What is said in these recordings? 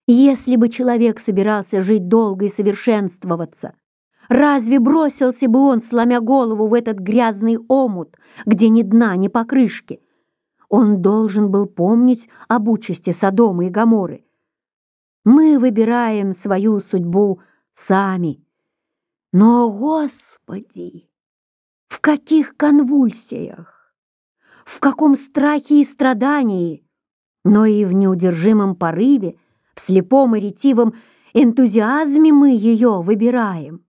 Если бы человек собирался жить долго и совершенствоваться, разве бросился бы он, сломя голову, в этот грязный омут, где ни дна, ни покрышки? Он должен был помнить об участи Содома и Гоморры. Мы выбираем свою судьбу сами. Но, Господи, в каких конвульсиях, в каком страхе и страдании, но и в неудержимом порыве, в слепом и ретивом энтузиазме мы ее выбираем.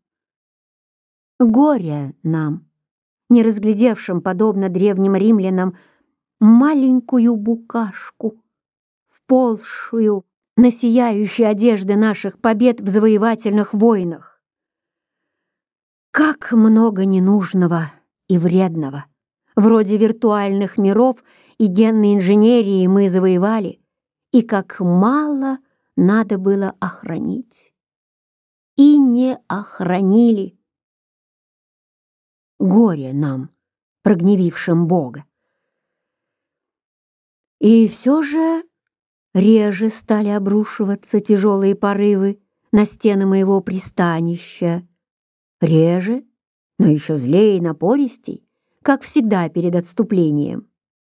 Горе нам, не разглядевшим, подобно древним римлянам, маленькую букашку, вползшую на сияющие одежды наших побед в завоевательных войнах. Как много ненужного и вредного, вроде виртуальных миров и генной инженерии, мы завоевали, и как мало надо было охранить. И не охранили. Горе нам, прогневившим Бога. И все же реже стали обрушиваться тяжелые порывы на стены моего пристанища. Реже, но еще злее и напористей, как всегда перед отступлением.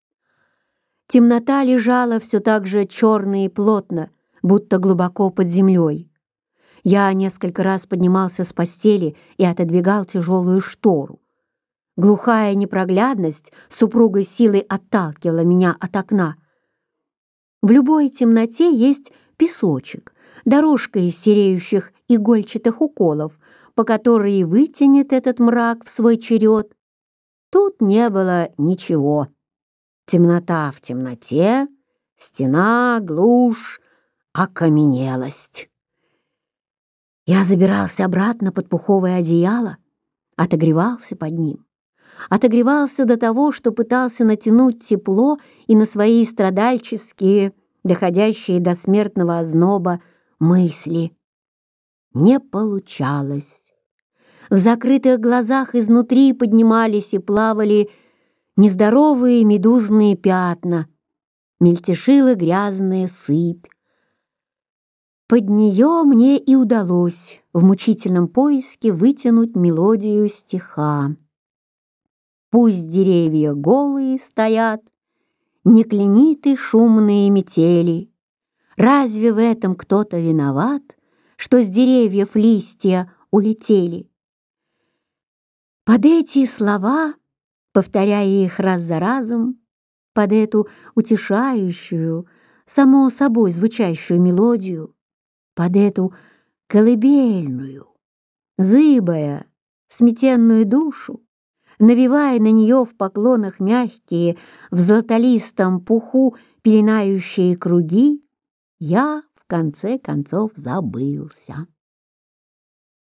Темнота лежала все так же черно и плотно, будто глубоко под землей. Я несколько раз поднимался с постели и отодвигал тяжелую штору. Глухая непроглядность супругой силой отталкивала меня от окна. В любой темноте есть песочек, дорожка из сереющих игольчатых уколов, по которой и вытянет этот мрак в свой черед. Тут не было ничего. Темнота в темноте, стена, глушь, окаменелость. Я забирался обратно под пуховое одеяло, отогревался под ним. Отогревался до того, что пытался натянуть тепло и на свои страдальческие, доходящие до смертного озноба, мысли. Не получалось. В закрытых глазах изнутри поднимались и плавали нездоровые медузные пятна, мельтешила грязная сыпь. Под нее мне и удалось в мучительном поиске вытянуть мелодию стиха. Пусть деревья голые стоят, не клениты шумные метели. Разве в этом кто-то виноват, что с деревьев листья улетели? Под эти слова, повторяя их раз за разом, под эту утешающую, само собой звучащую мелодию, под эту колыбельную, зыбая, сметенную душу, навевая на нее в поклонах мягкие, в золотолистом пуху пеленающие круги, я в конце концов забылся.